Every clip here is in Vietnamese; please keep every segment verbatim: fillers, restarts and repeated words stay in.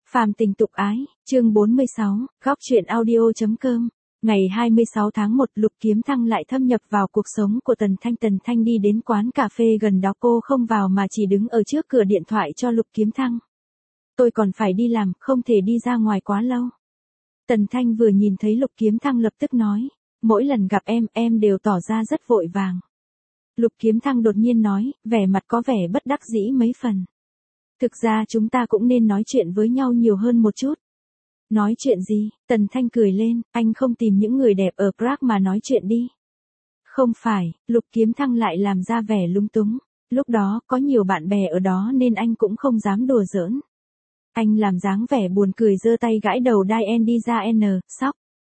Phàm tình tục ái, chương bốn mươi sáu, góc truyện audio.com. Ngày hai mươi sáu tháng một, Lục Kiếm Thăng lại thâm nhập vào cuộc sống của Tần Thanh. Tần Thanh đi đến quán cà phê gần đó, cô không vào mà chỉ đứng ở trước cửa điện thoại cho Lục Kiếm Thăng. Tôi còn phải đi làm, không thể đi ra ngoài quá lâu. Tần Thanh vừa nhìn thấy Lục Kiếm Thăng lập tức nói, mỗi lần gặp em, em đều tỏ ra rất vội vàng. Lục Kiếm Thăng đột nhiên nói, vẻ mặt có vẻ bất đắc dĩ mấy phần. Thực ra chúng ta cũng nên nói chuyện với nhau nhiều hơn một chút. Nói chuyện gì? Tần Thanh cười lên, anh không tìm những người đẹp ở Prague mà nói chuyện đi. Không phải, Lục Kiếm Thăng lại làm ra vẻ lúng túng. Lúc đó, có nhiều bạn bè ở đó nên anh cũng không dám đùa giỡn. Anh làm dáng vẻ buồn cười giơ tay gãi đầu Đai N đi ra N, sóc.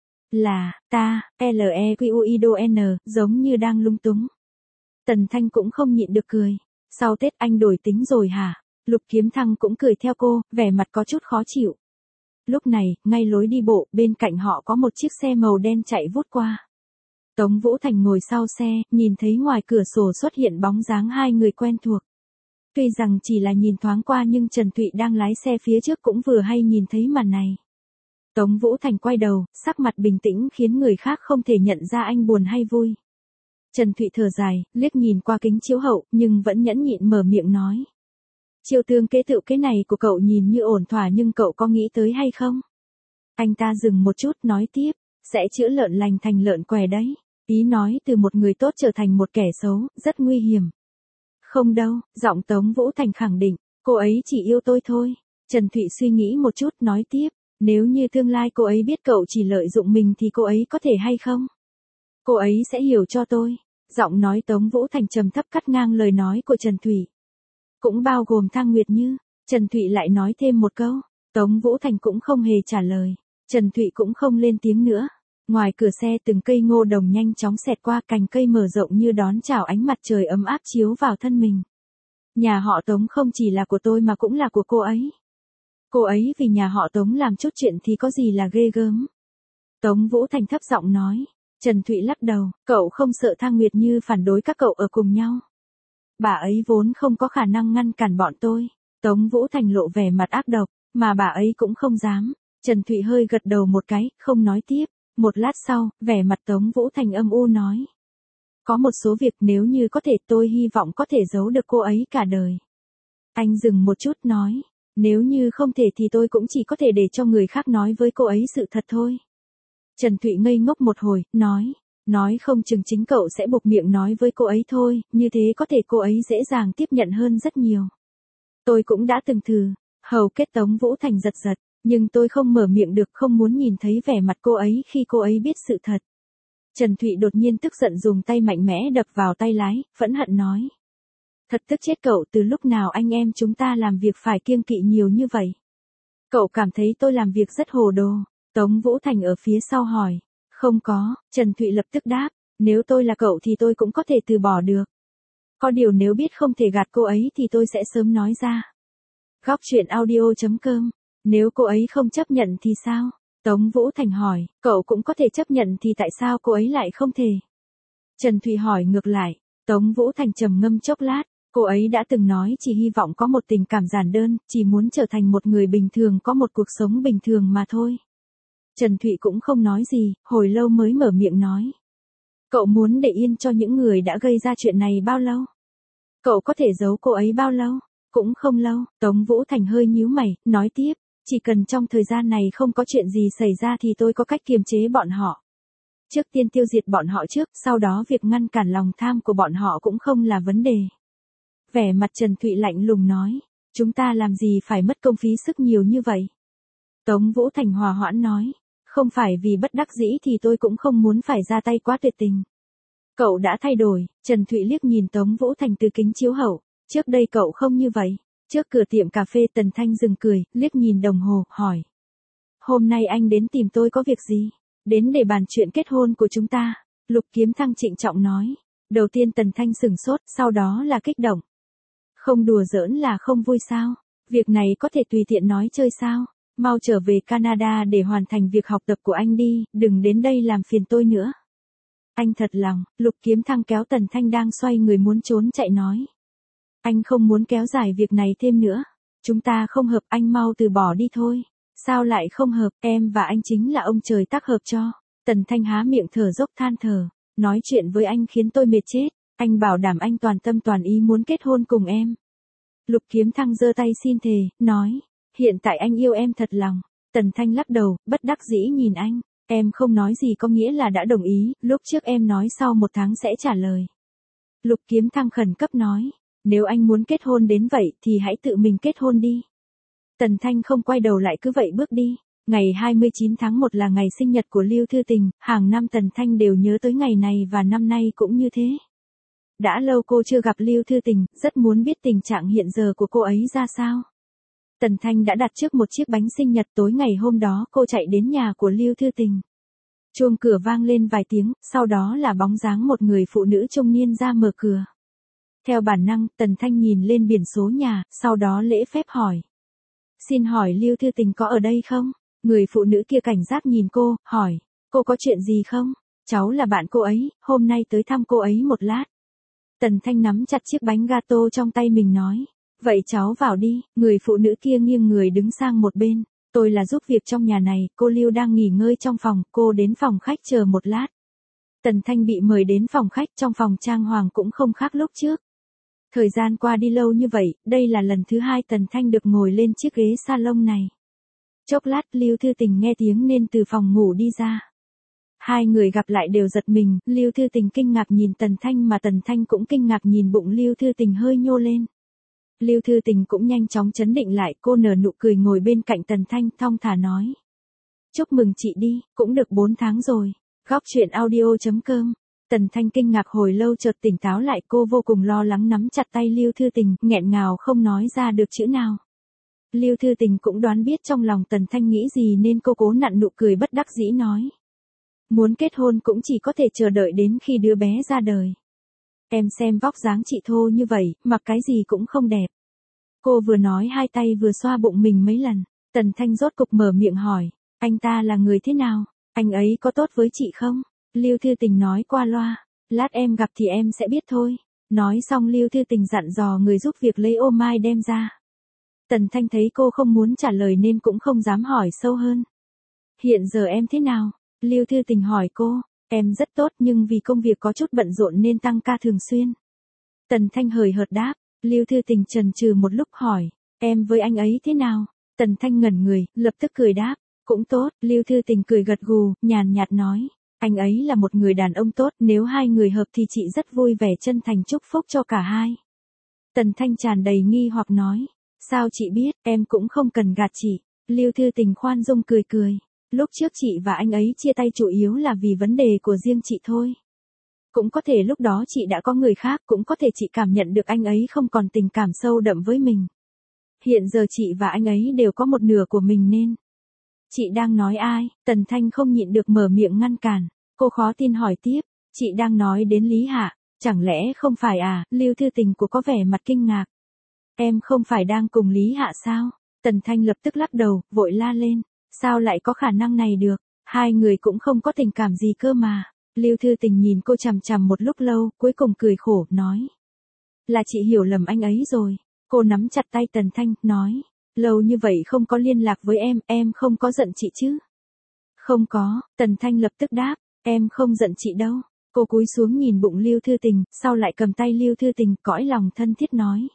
Là, ta, L E Q U I D O N, giống như đang lung túng. Tần Thanh cũng không nhịn được cười. Sau Tết anh đổi tính rồi hả? Lục Kiếm Thăng cũng cười theo cô, vẻ mặt có chút khó chịu. Lúc này, ngay lối đi bộ, bên cạnh họ có một chiếc xe màu đen chạy vút qua. Tống Vũ Thành ngồi sau xe, nhìn thấy ngoài cửa sổ xuất hiện bóng dáng hai người quen thuộc. Tuy rằng chỉ là nhìn thoáng qua nhưng Trần Thụy đang lái xe phía trước cũng vừa hay nhìn thấy màn này. Tống Vũ Thành quay đầu, sắc mặt bình tĩnh khiến người khác không thể nhận ra anh buồn hay vui. Trần Thụy thở dài, liếc nhìn qua kính chiếu hậu, nhưng vẫn nhẫn nhịn mở miệng nói. Chiêu tương kế tự cái này của cậu nhìn như ổn thỏa nhưng cậu có nghĩ tới hay không? Anh ta dừng một chút nói tiếp, sẽ chữa lợn lành thành lợn què đấy. Ý nói từ một người tốt trở thành một kẻ xấu, rất nguy hiểm. Không đâu, giọng Tống Vũ Thành khẳng định, cô ấy chỉ yêu tôi thôi. Trần Thụy suy nghĩ một chút nói tiếp, nếu như tương lai cô ấy biết cậu chỉ lợi dụng mình thì cô ấy có thể hay không? Cô ấy sẽ hiểu cho tôi. Giọng nói Tống Vũ Thành trầm thấp cắt ngang lời nói của Trần Thụy. Cũng bao gồm Thang Nguyệt Như. Trần Thụy lại nói thêm một câu. Tống Vũ Thành cũng không hề trả lời. Trần Thụy cũng không lên tiếng nữa. Ngoài cửa xe từng cây ngô đồng nhanh chóng xẹt qua, cành cây mở rộng như đón chào ánh mặt trời ấm áp chiếu vào thân mình. Nhà họ Tống không chỉ là của tôi mà cũng là của cô ấy. Cô ấy vì nhà họ Tống làm chút chuyện thì có gì là ghê gớm. Tống Vũ Thành thấp giọng nói. Trần Thụy lắc đầu, cậu không sợ Thang Nguyệt Như phản đối các cậu ở cùng nhau. Bà ấy vốn không có khả năng ngăn cản bọn tôi. Tống Vũ Thành lộ vẻ mặt ác độc, mà bà ấy cũng không dám. Trần Thụy hơi gật đầu một cái, không nói tiếp. Một lát sau, vẻ mặt Tống Vũ Thành âm u nói. Có một số việc nếu như có thể tôi hy vọng có thể giấu được cô ấy cả đời. Anh dừng một chút nói. Nếu như không thể thì tôi cũng chỉ có thể để cho người khác nói với cô ấy sự thật thôi. Trần Thụy ngây ngốc một hồi, nói. Nói không chừng chính cậu sẽ buộc miệng nói với cô ấy thôi, như thế có thể cô ấy dễ dàng tiếp nhận hơn rất nhiều. Tôi cũng đã từng thử. Hầu kết Tống Vũ Thành giật giật, nhưng tôi không mở miệng được, không muốn nhìn thấy vẻ mặt cô ấy khi cô ấy biết sự thật. Trần Thụy đột nhiên tức giận dùng tay mạnh mẽ đập vào tay lái, phẫn hận nói. Thật tức chết cậu, từ lúc nào anh em chúng ta làm việc phải kiêng kỵ nhiều như vậy? Cậu cảm thấy tôi làm việc rất hồ đồ. Tống Vũ Thành ở phía sau hỏi. Không có, Trần Thụy lập tức đáp, nếu tôi là cậu thì tôi cũng có thể từ bỏ được. Có điều nếu biết không thể gạt cô ấy thì tôi sẽ sớm nói ra. Góc truyện audio.com, nếu cô ấy không chấp nhận thì sao? Tống Vũ Thành hỏi, cậu cũng có thể chấp nhận thì tại sao cô ấy lại không thể? Trần Thụy hỏi ngược lại, Tống Vũ Thành trầm ngâm chốc lát, cô ấy đã từng nói chỉ hy vọng có một tình cảm giản đơn, chỉ muốn trở thành một người bình thường có một cuộc sống bình thường mà thôi. Trần Thụy cũng không nói gì, hồi lâu mới mở miệng nói. Cậu muốn để yên cho những người đã gây ra chuyện này bao lâu? Cậu có thể giấu cô ấy bao lâu? Cũng không lâu. Tống Vũ Thành hơi nhíu mày, nói tiếp, chỉ cần trong thời gian này không có chuyện gì xảy ra thì tôi có cách kiềm chế bọn họ. Trước tiên tiêu diệt bọn họ trước, sau đó việc ngăn cản lòng tham của bọn họ cũng không là vấn đề. Vẻ mặt Trần Thụy lạnh lùng nói, chúng ta làm gì phải mất công phí sức nhiều như vậy? Tống Vũ Thành hòa hoãn nói. Không phải vì bất đắc dĩ thì tôi cũng không muốn phải ra tay quá tuyệt tình. Cậu đã thay đổi. Trần Thụy liếc nhìn Tống Vũ Thành từ kính chiếu hậu. Trước đây cậu không như vậy. Trước cửa tiệm cà phê Tần Thanh dừng cười, liếc nhìn đồng hồ, hỏi. Hôm nay anh đến tìm tôi có việc gì? Đến để bàn chuyện kết hôn của chúng ta. Lục Kiếm Thăng trịnh trọng nói. Đầu tiên Tần Thanh sửng sốt, sau đó là kích động. Không đùa giỡn là không vui sao? Việc này có thể tùy tiện nói chơi sao? Mau trở về Canada để hoàn thành việc học tập của anh đi, đừng đến đây làm phiền tôi nữa. Anh thật lòng. Lục Kiếm Thăng kéo Tần Thanh đang xoay người muốn trốn chạy nói. Anh không muốn kéo dài việc này thêm nữa. Chúng ta không hợp, anh mau từ bỏ đi thôi. Sao lại không hợp, em và anh chính là ông trời tác hợp cho. Tần Thanh há miệng thở dốc than thở. Nói chuyện với anh khiến tôi mệt chết. Anh bảo đảm anh toàn tâm toàn ý muốn kết hôn cùng em. Lục Kiếm Thăng giơ tay xin thề, nói. Hiện tại anh yêu em thật lòng. Tần Thanh lắc đầu, bất đắc dĩ nhìn anh. Em không nói gì có nghĩa là đã đồng ý, lúc trước em nói sau một tháng sẽ trả lời. Lục Kiếm Thăng khẩn cấp nói. Nếu anh muốn kết hôn đến vậy thì hãy tự mình kết hôn đi. Tần Thanh không quay đầu lại cứ vậy bước đi. Ngày hai mươi chín tháng một là ngày sinh nhật của Lưu Thư Tình, hàng năm Tần Thanh đều nhớ tới ngày này và năm nay cũng như thế. Đã lâu cô chưa gặp Lưu Thư Tình, rất muốn biết tình trạng hiện giờ của cô ấy ra sao. Tần Thanh đã đặt trước một chiếc bánh sinh nhật, tối ngày hôm đó cô chạy đến nhà của Lưu Thư Tình. Chuông cửa vang lên vài tiếng, sau đó là bóng dáng một người phụ nữ trung niên ra mở cửa. Theo bản năng, Tần Thanh nhìn lên biển số nhà, sau đó lễ phép hỏi. Xin hỏi Lưu Thư Tình có ở đây không? Người phụ nữ kia cảnh giác nhìn cô, hỏi. Cô có chuyện gì không? Cháu là bạn cô ấy, hôm nay tới thăm cô ấy một lát. Tần Thanh nắm chặt chiếc bánh gato trong tay mình nói. Vậy cháu vào đi, người phụ nữ kia nghiêng người đứng sang một bên. Tôi là giúp việc trong nhà này, cô Lưu đang nghỉ ngơi trong phòng, cô đến phòng khách chờ một lát. Tần Thanh bị mời đến phòng khách, trong phòng trang hoàng cũng không khác lúc trước. Thời gian qua đi lâu như vậy, đây là lần thứ hai Tần Thanh được ngồi lên chiếc ghế salon này. Chốc lát Lưu Thư Tình nghe tiếng nên từ phòng ngủ đi ra. Hai người gặp lại đều giật mình, Lưu Thư Tình kinh ngạc nhìn Tần Thanh mà Tần Thanh cũng kinh ngạc nhìn bụng Lưu Thư Tình hơi nhô lên. Lưu Thư Tình cũng nhanh chóng chấn định lại, cô nở nụ cười ngồi bên cạnh Tần Thanh thong thả nói. Chúc mừng chị đi, cũng được bốn tháng rồi. Góc truyện audio chấm com. Tần Thanh kinh ngạc hồi lâu chợt tỉnh táo lại, cô vô cùng lo lắng nắm chặt tay Lưu Thư Tình, nghẹn ngào không nói ra được chữ nào. Lưu Thư Tình cũng đoán biết trong lòng Tần Thanh nghĩ gì nên cô cố nặn nụ cười bất đắc dĩ nói. Muốn kết hôn cũng chỉ có thể chờ đợi đến khi đứa bé ra đời. Em xem vóc dáng chị thô như vậy, mặc cái gì cũng không đẹp. Cô vừa nói hai tay vừa xoa bụng mình mấy lần. Tần Thanh rốt cục mở miệng hỏi. Anh ta là người thế nào? Anh ấy có tốt với chị không? Lưu Thư Tình nói qua loa. Lát em gặp thì em sẽ biết thôi. Nói xong Lưu Thư Tình dặn dò người giúp việc lấy ô mai đem ra. Tần Thanh thấy cô không muốn trả lời nên cũng không dám hỏi sâu hơn. Hiện giờ em thế nào? Lưu Thư Tình hỏi cô. Em rất tốt nhưng vì công việc có chút bận rộn nên tăng ca thường xuyên. Tần Thanh hời hợt đáp. Lưu Thư Tình chần chừ một lúc hỏi. Em với anh ấy thế nào? Tần Thanh ngẩn người, lập tức cười đáp. Cũng tốt. Lưu Thư Tình cười gật gù, nhàn nhạt nói. Anh ấy là một người đàn ông tốt, nếu hai người hợp thì chị rất vui vẻ chân thành chúc phúc cho cả hai. Tần Thanh tràn đầy nghi hoặc nói. Sao chị biết, em cũng không cần gạt chị. Lưu Thư Tình khoan dung cười cười. Lúc trước chị và anh ấy chia tay chủ yếu là vì vấn đề của riêng chị thôi. Cũng có thể lúc đó chị đã có người khác, cũng có thể chị cảm nhận được anh ấy không còn tình cảm sâu đậm với mình. Hiện giờ chị và anh ấy đều có một nửa của mình nên. Chị đang nói ai? Tần Thanh không nhịn được mở miệng ngăn cản. Cô khó tin hỏi tiếp. Chị đang nói đến Lý Hạ. Chẳng lẽ không phải à? Lưu Thư Tình của có vẻ mặt kinh ngạc. Em không phải đang cùng Lý Hạ sao? Tần Thanh lập tức lắc đầu, vội la lên. Sao lại có khả năng này được? Hai người cũng không có tình cảm gì cơ mà. Lưu Thư Tình nhìn cô chằm chằm một lúc lâu, cuối cùng cười khổ, nói. Là chị hiểu lầm anh ấy rồi. Cô nắm chặt tay Tần Thanh, nói. Lâu như vậy không có liên lạc với em, em không có giận chị chứ? Không có, Tần Thanh lập tức đáp. Em không giận chị đâu. Cô cúi xuống nhìn bụng Lưu Thư Tình, sau lại cầm tay Lưu Thư Tình, cõi lòng thân thiết nói.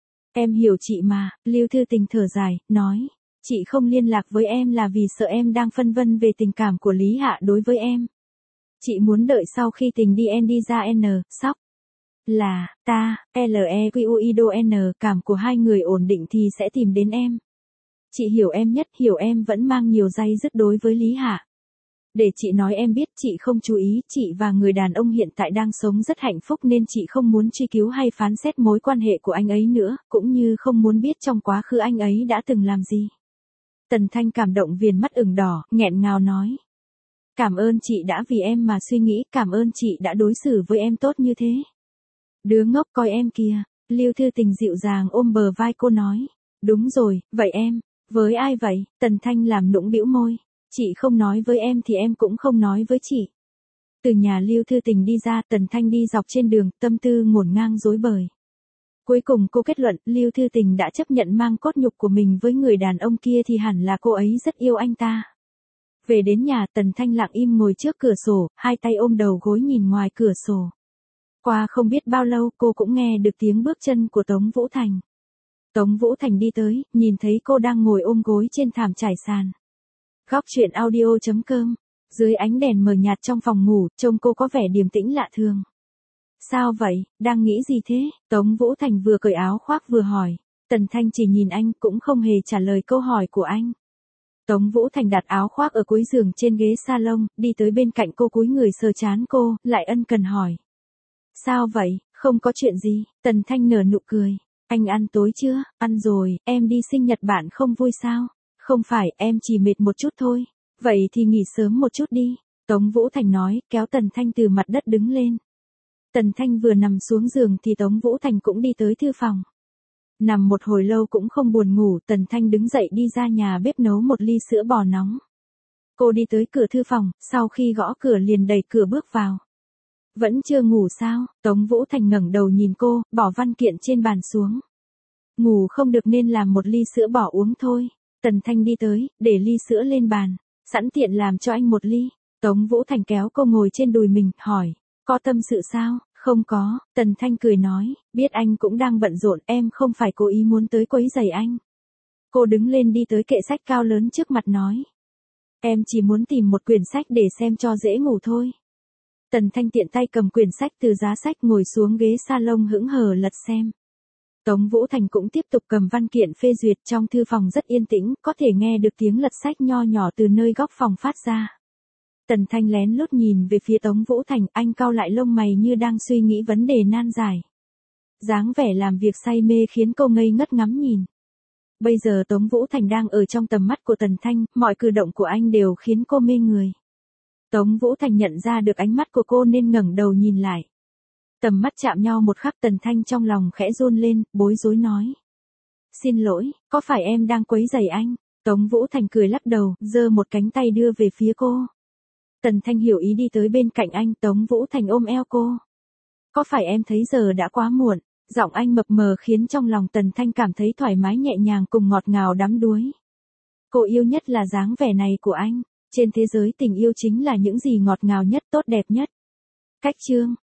Em hiểu chị mà. Lưu Thư Tình thở dài, nói. Chị không liên lạc với em là vì sợ em đang phân vân về tình cảm của Lý Hạ đối với em. Chị muốn đợi sau khi tình đi en đi ra n, sóc. Là, ta, L-E-Q-U-I-D-O N, cảm của hai người ổn định thì sẽ tìm đến em. Chị hiểu em nhất, hiểu em vẫn mang nhiều day dứt đối với Lý Hạ. Để chị nói em biết, chị không chú ý, chị và người đàn ông hiện tại đang sống rất hạnh phúc nên chị không muốn truy cứu hay phán xét mối quan hệ của anh ấy nữa, cũng như không muốn biết trong quá khứ anh ấy đã từng làm gì. Tần Thanh cảm động viền mắt ửng đỏ, nghẹn ngào nói. Cảm ơn chị đã vì em mà suy nghĩ, cảm ơn chị đã đối xử với em tốt như thế. Đứa ngốc coi em kìa. Lưu Thư Tình dịu dàng ôm bờ vai cô nói. Đúng rồi, vậy em, với ai vậy? Tần Thanh làm nũng bĩu môi. Chị không nói với em thì em cũng không nói với chị. Từ nhà Lưu Thư Tình đi ra, Tần Thanh đi dọc trên đường, tâm tư ngổn ngang rối bời. Cuối cùng cô kết luận, Lưu Thư Tình đã chấp nhận mang cốt nhục của mình với người đàn ông kia thì hẳn là cô ấy rất yêu anh ta. Về đến nhà, Tần Thanh lặng im ngồi trước cửa sổ, hai tay ôm đầu gối nhìn ngoài cửa sổ. Qua không biết bao lâu cô cũng nghe được tiếng bước chân của Tống Vũ Thành. Tống Vũ Thành đi tới, nhìn thấy cô đang ngồi ôm gối trên thảm trải sàn. Góc truyện audio chấm com. Dưới ánh đèn mờ nhạt trong phòng ngủ, trông cô có vẻ điềm tĩnh lạ thường. Sao vậy, đang nghĩ gì thế? Tống Vũ Thành vừa cởi áo khoác vừa hỏi. Tần Thanh chỉ nhìn anh cũng không hề trả lời câu hỏi của anh. Tống Vũ Thành đặt áo khoác ở cuối giường trên ghế salon, đi tới bên cạnh cô cúi người sờ trán cô, lại ân cần hỏi. Sao vậy, không có chuyện gì? Tần Thanh nở nụ cười. Anh ăn tối chưa? Ăn rồi, em đi sinh nhật bạn không vui sao? Không phải, em chỉ mệt một chút thôi. Vậy thì nghỉ sớm một chút đi. Tống Vũ Thành nói, kéo Tần Thanh từ mặt đất đứng lên. Tần Thanh vừa nằm xuống giường thì Tống Vũ Thành cũng đi tới thư phòng. Nằm một hồi lâu cũng không buồn ngủ, Tần Thanh đứng dậy đi ra nhà bếp nấu một ly sữa bò nóng. Cô đi tới cửa thư phòng, sau khi gõ cửa liền đẩy cửa bước vào. Vẫn chưa ngủ sao? Tống Vũ Thành ngẩng đầu nhìn cô, bỏ văn kiện trên bàn xuống. Ngủ không được nên làm một ly sữa bò uống thôi. Tần Thanh đi tới, để ly sữa lên bàn, sẵn tiện làm cho anh một ly. Tống Vũ Thành kéo cô ngồi trên đùi mình, hỏi, có tâm sự sao? Không có, Tần Thanh cười nói, biết anh cũng đang bận rộn, em không phải cố ý muốn tới quấy rầy anh. Cô đứng lên đi tới kệ sách cao lớn trước mặt nói. Em chỉ muốn tìm một quyển sách để xem cho dễ ngủ thôi. Tần Thanh tiện tay cầm quyển sách từ giá sách ngồi xuống ghế salon hững hờ lật xem. Tống Vũ Thành cũng tiếp tục cầm văn kiện phê duyệt, trong thư phòng rất yên tĩnh, có thể nghe được tiếng lật sách nho nhỏ từ nơi góc phòng phát ra. Tần Thanh lén lút nhìn về phía Tống Vũ Thành, anh cau lại lông mày như đang suy nghĩ vấn đề nan giải. Dáng vẻ làm việc say mê khiến cô ngây ngất ngắm nhìn. Bây giờ Tống Vũ Thành đang ở trong tầm mắt của Tần Thanh, mọi cử động của anh đều khiến cô mê người. Tống Vũ Thành nhận ra được ánh mắt của cô nên ngẩng đầu nhìn lại. Tầm mắt chạm nhau một khắc, Tần Thanh trong lòng khẽ run lên, bối rối nói. Xin lỗi, có phải em đang quấy rầy anh? Tống Vũ Thành cười lắc đầu, giơ một cánh tay đưa về phía cô. Tần Thanh hiểu ý đi tới bên cạnh anh, Tống Vũ Thành ôm eo cô. Có phải em thấy giờ đã quá muộn? Giọng anh mập mờ khiến trong lòng Tần Thanh cảm thấy thoải mái nhẹ nhàng cùng ngọt ngào đắm đuối. Cô yêu nhất là dáng vẻ này của anh. Trên thế giới tình yêu chính là những gì ngọt ngào nhất, tốt đẹp nhất. Cách chương